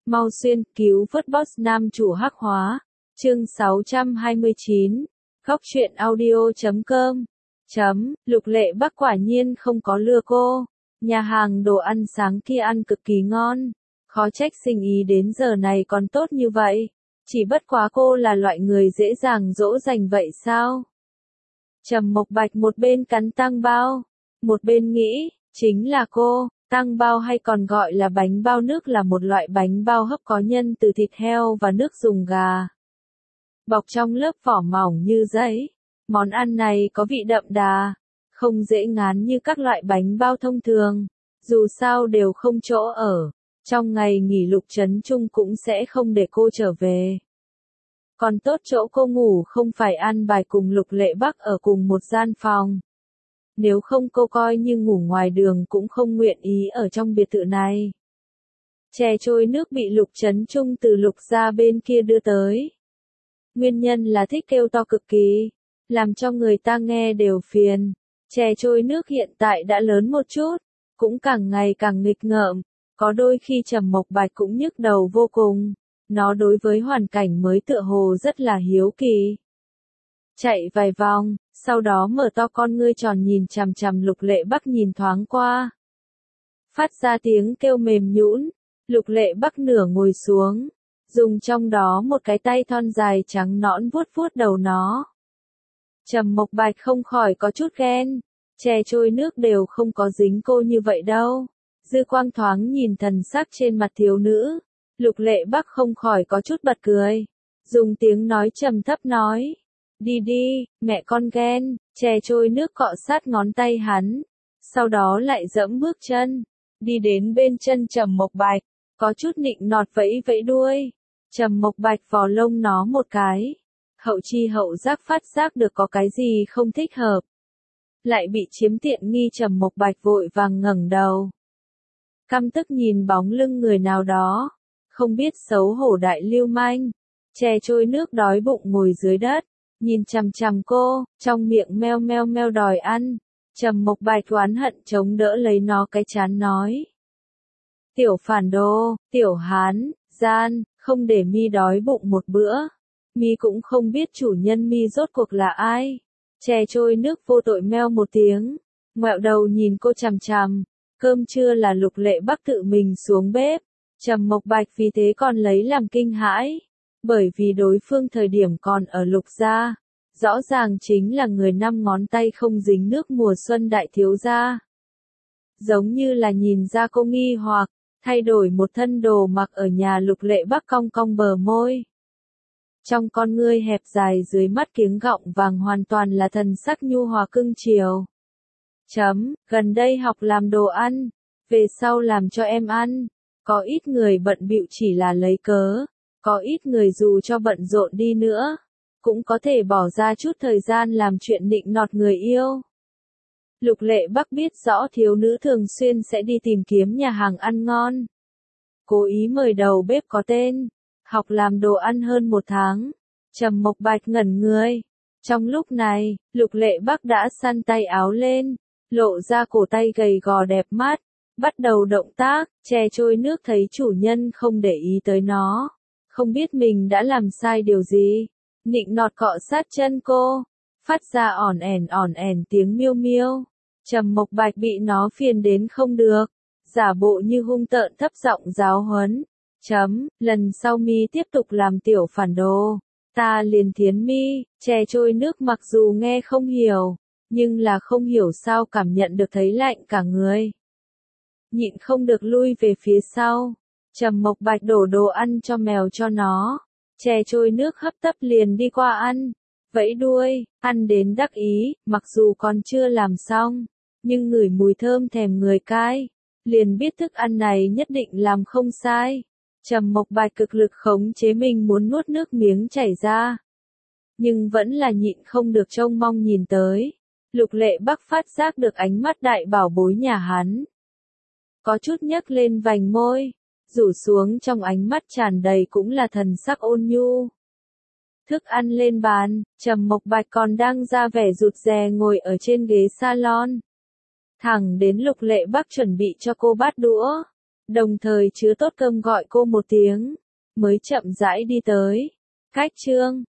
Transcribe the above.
Mau xuyên cứu vớt boss nam chủ hắc hóa. Chương 629. Góc truyện audio.com. Lục Lệ Bắc quả nhiên không có lừa cô. Nhà hàng đồ ăn sáng kia ăn cực kỳ ngon. Khó trách sinh ý đến giờ này còn tốt như vậy. Chỉ bất quá cô là loại người dễ dàng dỗ dành vậy sao? Trầm Mộc Bạch một bên cắn tăng bao, một bên nghĩ, chính là cô. Tăng bao hay còn gọi là bánh bao nước là một loại bánh bao hấp có nhân từ thịt heo và nước dùng gà. Bọc trong lớp vỏ mỏng như giấy. Món ăn này có vị đậm đà, không dễ ngán như các loại bánh bao thông thường. Dù sao đều không chỗ ở. Trong ngày nghỉ Lục Trấn Trung cũng sẽ không để cô trở về. Còn tốt chỗ cô ngủ không phải ăn bài cùng Lục Lệ Bắc ở cùng một gian phòng. Nếu không cô coi như ngủ ngoài đường cũng không nguyện ý ở trong biệt thự này. Chè trôi nước bị Lục Trấn Trung từ Lục gia bên kia đưa tới. Nguyên nhân là thích kêu to cực kỳ, làm cho người ta nghe đều phiền. Chè trôi nước hiện tại đã lớn một chút, cũng càng ngày càng nghịch ngợm, có đôi khi Trầm Mộc Bạch cũng nhức đầu vô cùng. Nó đối với hoàn cảnh mới tựa hồ rất là hiếu kỳ. Chạy vài vòng, sau đó mở to con ngươi tròn nhìn chằm chằm Lục Lệ Bắc nhìn thoáng qua. Phát ra tiếng kêu mềm nhũn, Lục Lệ Bắc nửa ngồi xuống, dùng trong đó một cái tay thon dài trắng nõn vuốt vuốt đầu nó. Trầm Mộc Bạch không khỏi có chút ghen, chè trôi nước đều không có dính cô như vậy đâu. Dư quang thoáng nhìn thần sắc trên mặt thiếu nữ, Lục Lệ Bắc không khỏi có chút bật cười, dùng tiếng nói trầm thấp nói. Đi đi, mẹ con ghen, chè trôi nước cọ sát ngón tay hắn, sau đó lại dẫm bước chân, đi đến bên chân Trầm Mộc Bạch, có chút nịnh nọt vẫy vẫy đuôi. Trầm Mộc Bạch vò lông nó một cái, hậu chi hậu giác phát giác được có cái gì không thích hợp. Lại bị chiếm tiện nghi Trầm Mộc Bạch vội vàng ngẩng đầu. Căm tức nhìn bóng lưng người nào đó, không biết xấu hổ đại lưu manh. Chè trôi nước đói bụng ngồi dưới đất, nhìn chằm chằm cô, trong miệng meo meo meo đòi ăn. Trầm Mộc Bạch oán hận chống đỡ lấy nó cái chán nói. Tiểu phản đồ, tiểu hán, gian, không để mi đói bụng một bữa. Mi cũng không biết chủ nhân mi rốt cuộc là ai. Chè trôi nước vô tội meo một tiếng, ngoẹo đầu nhìn cô chằm chằm. Cơm trưa là Lục Lệ Bắc tự mình xuống bếp. Trầm Mộc Bạch vì thế còn lấy làm kinh hãi. Bởi vì đối phương thời điểm còn ở Lục gia, rõ ràng chính là người 5 ngón tay không dính nước mùa xuân đại thiếu gia. Giống như là nhìn ra cô nghi hoặc, thay đổi một thân đồ mặc ở nhà Lục Lệ Bắc cong cong bờ môi. Trong con ngươi hẹp dài dưới mắt kiếng gọng vàng hoàn toàn là thần sắc nhu hòa cưng chiều. Gần đây học làm đồ ăn, về sau làm cho em ăn. Có ít người bận bịu chỉ là lấy cớ, có ít người dù cho bận rộn đi nữa, cũng có thể bỏ ra chút thời gian làm chuyện nịnh nọt người yêu. Lục Lệ Bắc biết rõ thiếu nữ thường xuyên sẽ đi tìm kiếm nhà hàng ăn ngon. Cố ý mời đầu bếp có tên, học làm đồ ăn hơn 1 tháng. Trầm Mộc Bạch ngẩn người. Trong lúc này, Lục Lệ Bắc đã săn tay áo lên, lộ ra cổ tay gầy gò đẹp mắt, bắt đầu động tác. Chè trôi nước thấy chủ nhân không để ý tới nó, không biết mình đã làm sai điều gì, nịnh nọt cọ sát chân cô, phát ra ỏn ẻn tiếng miêu miêu. Trầm Mộc Bạch bị nó phiền đến không được, giả bộ như hung tợn thấp giọng giáo huấn. Lần sau mi tiếp tục làm tiểu phản đồ, ta liền thiến mi. Chè trôi nước mặc dù nghe không hiểu, nhưng là không hiểu sao cảm nhận được thấy lạnh cả người. Nhịn không được lui về phía sau. Trầm Mộc Bạch đổ đồ ăn cho mèo cho nó. Chè trôi nước hấp tấp liền đi qua ăn, vẫy đuôi, ăn đến đắc ý, mặc dù còn chưa làm xong, nhưng ngửi mùi thơm thèm người cai, liền biết thức ăn này nhất định làm không sai. Trầm Mộc Bạch cực lực khống chế mình muốn nuốt nước miếng chảy ra, nhưng vẫn là nhịn không được trông mong nhìn tới. Lục Lệ Bắc phát giác được ánh mắt đại bảo bối nhà hắn, có chút nhấc lên vành môi, rủ xuống trong ánh mắt tràn đầy cũng là thần sắc ôn nhu. Thức ăn lên bàn, Trầm Mộc Bạch còn đang ra vẻ rụt rè ngồi ở trên ghế salon. Thẳng đến Lục Lệ Bắc chuẩn bị cho cô bát đũa, đồng thời chứa tốt cơm gọi cô một tiếng, mới chậm rãi đi tới. Cách Trương